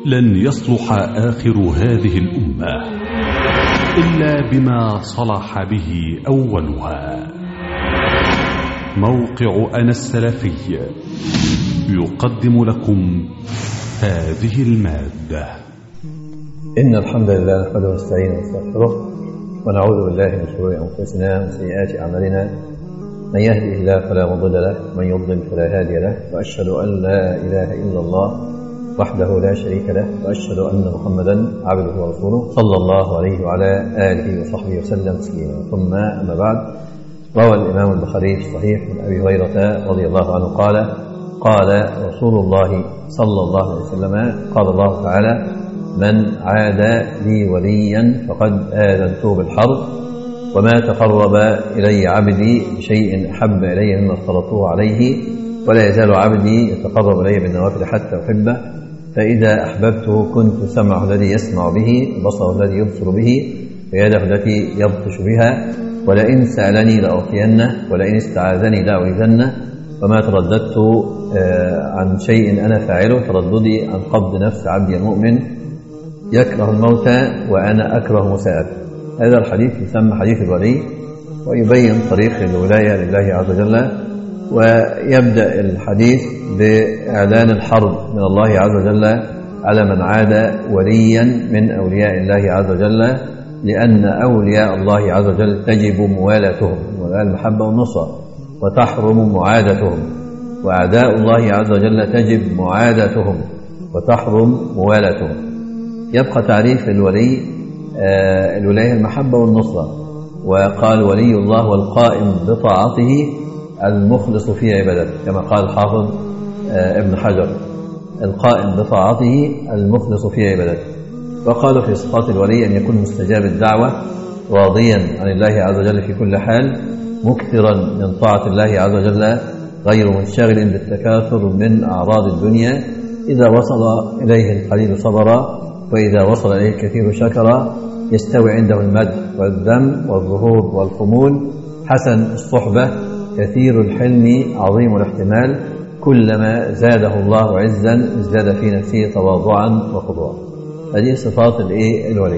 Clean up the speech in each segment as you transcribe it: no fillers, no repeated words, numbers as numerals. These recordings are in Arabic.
لن يصلح آخر هذه الأمة إلا بما صلح به أولها. موقع أنا السلفي يقدم لكم هذه المادة. إن الحمد لله نحمده ونستعينه ونستغفره ونعوذ بالله من شرور أنفسنا وسيئات أعمالنا. من يهده الله فلا مضل له ومن يضلل فلا هادي له، وأشهد أن لا إله إلا الله وحده لا شريك له، وأشهد أن محمدا عبده ورسوله صلى الله عليه وعلى آله وصحبه وسلم تسليما. ثم أما بعد، روى الإمام البخاري في الصحيح من أبي هريرة رضي الله عنه قال رسول الله صلى الله عليه وسلم قال الله تعالى: من عاد لي وليا فقد آذنته بالحرب، وما تقرب إلي عبدي بشيء أحب إلي مما افترضته عليه، ولا يزال عبدي يتقرب إلي بالنوافل حتى أحبه، فإذا أحببته كنت سمعه الذي يسمع به، وبصره الذي يبصر به، ويده التي يبطش بها، ولئن سألني لأعطينه، ولئن استعاذني لأعيذنه، وما ترددت عن شيء أنا فاعله ترددي عن قبض نفس عبدي المؤمن يكره الموت وأنا أكره مساءته. هذا الحديث يسمى حديث الولي، ويبين طريق الولاية لله عز وجل. ويبدأ الحديث بإعلان الحرب من الله عز وجل على من عاد وليا من أولياء الله عز وجل، لأن أولياء الله عز وجل تجب موالاتهم، المحبة والنصرة، وتحرم معادتهم، وأعداء الله عز وجل تجب معادتهم وتحرم موالاتهم. يبقى تعريف الولي الولاية المحبة والنصرة، وقال ولي الله والقائم بطاعته المخلص في عبادته، كما قال الحافظ ابن حجر: القائم بطاعته المخلص في عبادته. وقال في صفات الولي أن يكون مستجاب الدعوة، راضيا عن الله عز وجل في كل حال، مكثرا من طاعة الله عز وجل، غير منشغل بالتكاثر من أعراض الدنيا، إذا وصل إليه القليل صبرا، وإذا وصل إليه الكثير شكرا، يستوي عنده المد والذم والظهور والخمول، حسن الصحبة، كثير الحلم، عظيم الاحتمال، كلما زاده الله عزا ازداد في نفسه تواضعا وخضوعا. هذه صفات الولي.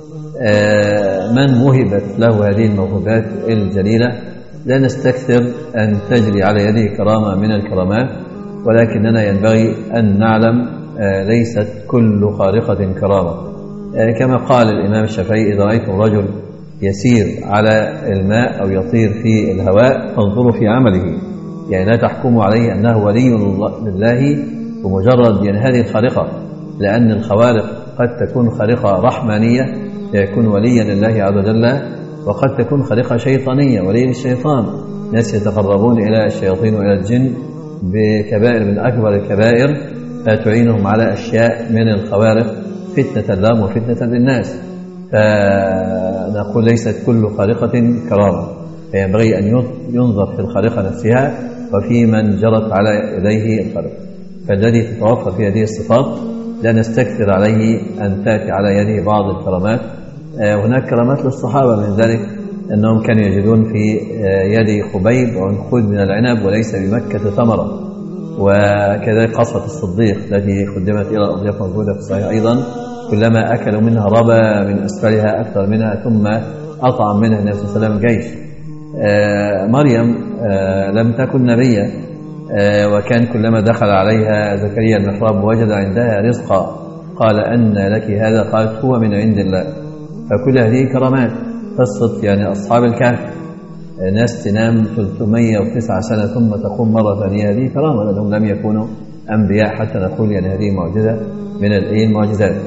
من وهبت له هذه الموهبات الجليلة لا نستكثر أن تجري على يده كرامة من الكرامات، ولكننا ينبغي أن نعلم ليست كل خارقة كرامة. كما قال الإمام الشافعي: إذا رأيتم رجل يسير على الماء أو يطير في الهواء فانظروا في عمله، يعني لا تحكموا عليه أنه ولي لله بمجرد هذه الخارقة، لأن الخوارق قد تكون خارقة رحمانية فيكون وليا لله عز وجل، وقد تكون خارقة شيطانية ولي للشيطان. ناس يتقربون إلى الشياطين وإلى الجن بكبائر من أكبر الكبائر، فتعينهم على أشياء من الخوارق فتنة لهم وفتنة للناس. فنقول ليست كل خارقة كرامة، فينبغي أن ينظر في الخارقة نفسها وفي من جرت على يديه الخارقة. فالذي تتوفر في هذه الصفات لا نستكثر عليه أن تأتي على يده بعض الكرامات. هناك كرامات للصحابة، من ذلك أنهم كانوا يجدون في يد خبيب عنقود من العنب وليس بمكة ثمرة. وكذلك قصة الصديق التي قدمت إلى الأضياف موجودة في الصحيح أيضا، كلما أكلوا منها ربى من أسفلها أكثر منها، ثم أطعم منها النبي صلى الله عليه وسلم الجيش. مريم لم تكن نبيا، وكان كلما دخل عليها زكريا المحراب وجد عندها رزقا، قال: أن لك هذا؟ قالت: هو من عند الله. فكل هذه كرامات. قصة أصحاب الكهف، ناس تنام 309 سنة ثم تقوم مرة ثانية، هذه كرامة، لأنهم لم يكونوا أنبياء حتى نقول هذه معجزة من المعجزات.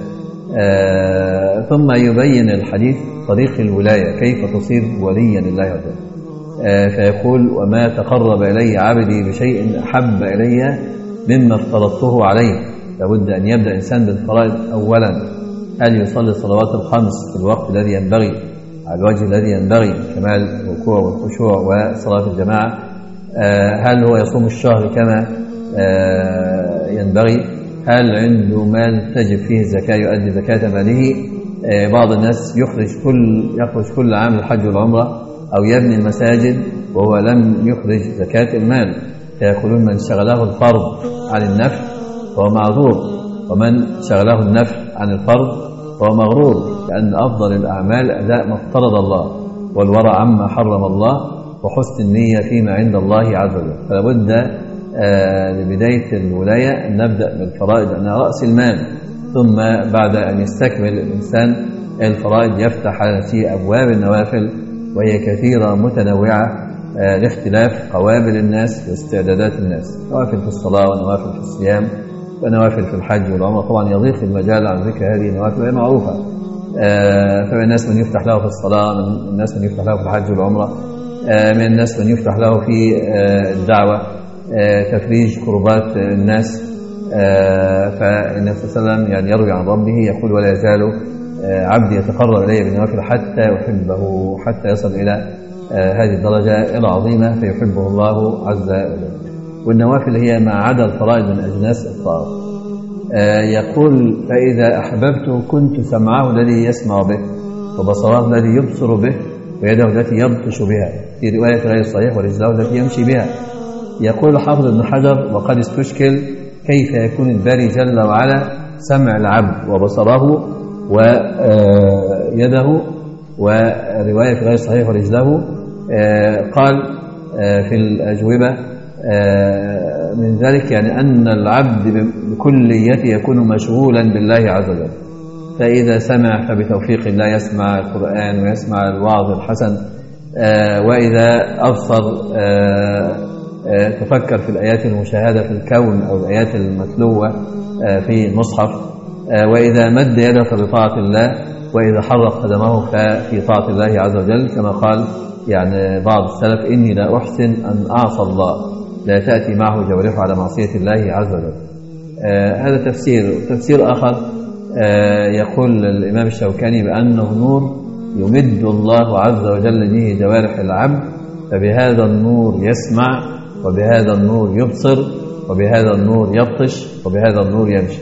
ثم يبين الحديث طريق الولاية، كيف تصير وليا لله عز وجل. فيقول: وما تقرب إلي عبدي بشيء أحب إلي مما افترضته عليه. لابد أن يبدأ إنسان بالفرائض أولا. هل يصلي الصلوات الخمس في الوقت الذي ينبغي على الوجه الذي ينبغي، كمال الركوع والخشوع وصلاة الجماعة؟ هل هو يصوم الشهر كما ينبغي؟ هل عنده مال تجب فيه الزكاة يؤدي زكاة ماله؟ بعض الناس يخرج كل عام الحج والعمرة أو يبني المساجد وهو لم يخرج زكاة المال، فيقولون من شغله الفرض عن النفل فهو معذور. ومن شغله النفل عن الفرض فهو مغرور، لأن أفضل الأعمال أداء ما افترض الله والورع عما حرم الله وحسن النية فيما عند الله عز وجل. فلا بد لبداية الولاية أن نبدأ بالفرائض لأنها رأس المال، ثم بعد أن يستكمل الإنسان الفرائض يفتح على نفسه أبواب النوافل، وهي كثيرة متنوعة لاختلاف قوابل الناس واستعدادات الناس، نوافل في الصلاة ونوافل في الصيام ونوافل في الحج والعمرة. طبعا يضيق المجال عن ذكر هذه النوافل وهي معروفة. فمن الناس من يفتح له في الصلاة، من الناس من يفتح له في الحج والعمرة، من الناس من يفتح له في الدعوة، تفريج كربات الناس. فالنبي صلى الله عليه وسلم يعني يروي عن ربه يقول: ولا يزال عبدي يتقرب إلي بالنوافل حتى أحبه، حتى يصل إلى هذه الدرجة العظيمة فيحبه الله عز وجل. والنوافل هي ما عدا الفرائض من أجناس الطاعات. يقول: فإذا أحببته كنت سمعه الذي يسمع به، وبصره الذي يبصر به، ويده التي يبطش بها، في رواية غير صحيح، ورجله التي يمشي بها. يقول حافظ ابن حجر: وقد استشكل كيف يكون الباري جل وعلا سمع العبد وبصره ويده، ورواية غير صحيح ورجله. قال في الأجوبة من ذلك يعني أن العبد بكليته يكون مشغولا بالله عز وجل، فإذا سمع فبتوفيق الله يسمع القرآن ويسمع الوعظ الحسن، وإذا أبصر تفكر في الآيات المشاهدة في الكون أو الآيات المتلوة في المصحف، وإذا مد يده فبطاعة الله، وإذا حرك قدمه ففي طاعة الله عز وجل، كما قال يعني بعض السلف: إني لا أحسن أن أعصى الله، لا تأتي معه جوارحه على معصية الله عز وجل. هذا تفسير آخر يقول الإمام الشوكاني بأنه نور يمد الله عز وجل به جوارح العبد، فبهذا النور يسمع، وبهذا النور يبصر، وبهذا النور يبطش، وبهذا النور يمشي.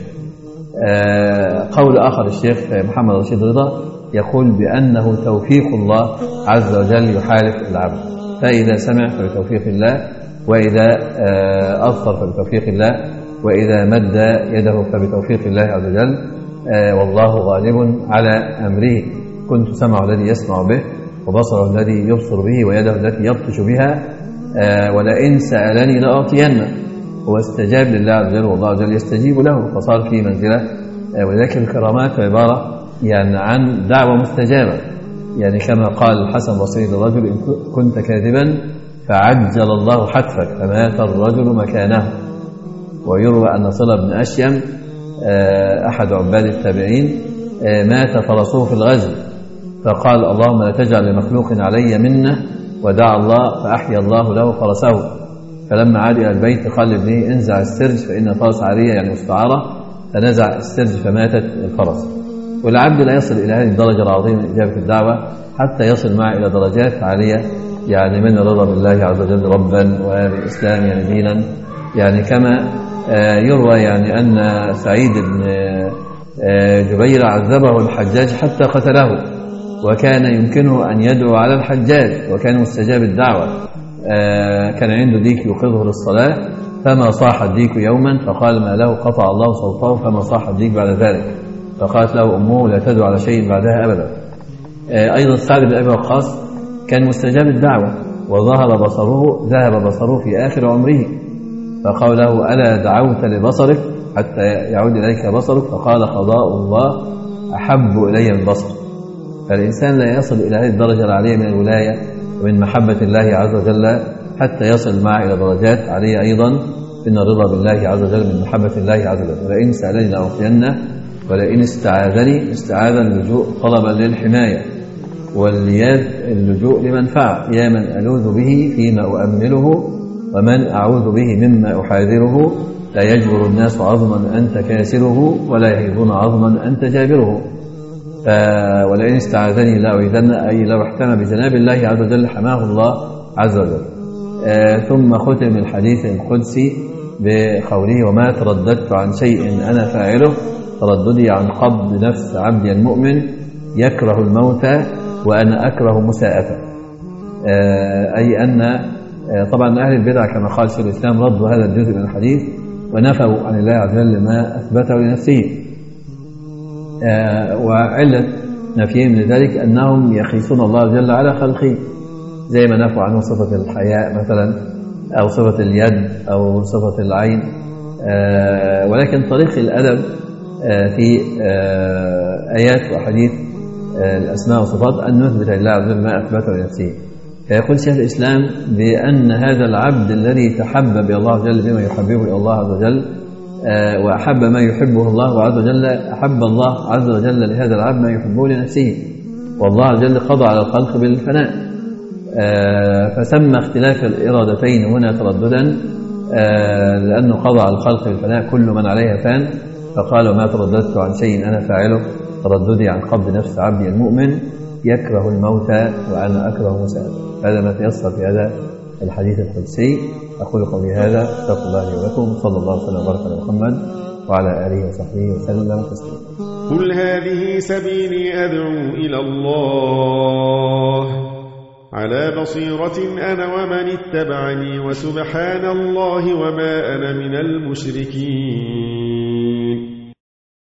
قول آخر الشيخ محمد رشيد رضا يقول بأنه توفيق الله عز وجل يحالف العبد، فإذا سمع فبتوفيق الله، وإذا أبصر فبتوفيق الله، وإذا مد يده فبتوفيق الله عز وجل. والله غالب على أمره. كنت سمعه الذي يسمع به، وبصره الذي يبصر به، ويده التي يبطش بها، ولئن سألني لأعطينه. هو استجاب لله عز وجل، والله عز وجل يستجيب له، فصار في منزلة. ولذلك الكرامات عبارة يعني عن دعوة مستجابة، يعني كما قال الحسن البصري للرجل: إن كنت كاذبا فعجل الله حتفك، فمات الرجل مكانه. ويروى أن صلة بن أشيم أحد عباد التابعين مات فرسوه في الغزو، فقال: اللهم لا تجعل لمخلوق علي منه، ودعا الله فأحيا الله له فرسه. فلما عاد إلى البيت قال لابنه: انزع السرج فإن الفرس عارية، يعني مستعارة، فنزع السرج فماتت الفرس. والعبد لا يصل إلى هذه الدرجة العظيمة من إجابة الدعوة حتى يصل معه إلى درجات عالية، يعني من الرضا بالله عز وجل ربا، وبالإسلام يعني دينا. يعني كما يروى يعني أن سعيد بن جبير عذبه الحجاج حتى قتله، وكان يمكنه أن يدعو على الحجاج، وكان مستجاب الدعوة. كان عنده ديك يوقظه للصلاة، فما صاح الديك يوما، فقال: ما له قطع الله صوته، فما صاح الديك بعد ذلك. فقالت له أمه: لا تدعو على شيء بعدها أبدا. أيضا سعد بن أبي وقاص كان مستجاب الدعوة، ذهب بصره في آخر عمره، فقال له: ألا دعوت لبصرك حتى يعود إليك بصرك؟ فقال: قضاء الله أحب إلي من بصر. فالإنسان لا يصل إلى هذه الدرجة العالية من الولاية ومن محبة الله عز وجل حتى يصل معه إلى درجات عالية أيضا من الرضا بالله عز وجل، من محبة الله عز وجل. ولئن سألني لأعطينه، ولئن استعاذني، استعاذ اللجوء طلبا للحماية، واللياذ اللجوء لمنفعة، يا من ألوذ به فيما أؤمله، ومن أعوذ به مما أحاذره، لا يجبر الناس عظما أنت كاسره، ولا يهيبون عظما أنت جابره. ولئن استعاذني لأعيذن، أي لو احتمى بجناب الله عز وجل حماه الله عز وجل. ثم ختم الحديث القدسي بقوله: وما ترددت عن شيء أنا فاعله ترددي عن قبض نفس عبدي المؤمن يكره الموت وأنا أكره مساءته. أي أن طبعا أهل البدع كما قال شيخ الإسلام ردوا هذا الجزء من الحديث ونفوا عن الله عز وجل ما أثبته لنفسه. وعلة نفيهم لذلك أنهم يخيسون الله عز وجل على خلقه، زي ما نفوا عنه صفة الحياء مثلا، أو صفة اليد، أو صفة العين. ولكن طريق الأدب في آيات وحديث الأسماء والصفات أن نثبت لله عز وجل ما أثبته لنفسه. فيقول شيخ الإسلام بأن هذا العبد الذي تحبب إلى الله عز وجل بما يحببه إلى الله عز وجل، وأحب ما يحبه الله عز وجل، أحب الله عز وجل لهذا العبد ما يحبه لنفسه، والله عز وجل قضى على الخلق بالفناء. فسمى اختلاف الإرادتين هنا ترددا، لأنه قضى على الخلق بالفناء، كل من عليها فان. فقال: ما ترددت عن شيء أنا فاعله ترددي عن قبض نفس عبدي المؤمن يكره الموت وأنا أكره مساءته. هذا ما تيسر في هذا الحديث القدسي. أقول قولي هذا، استغفر الله لي ولكم، صلى الله وسلم وبارك على محمد وعلى آله وصحبه وسلم تسليما. قل هذه سبيلي أدعو إلى الله على بصيرة أنا ومن اتبعني، وسبحان الله وما أنا من المشركين.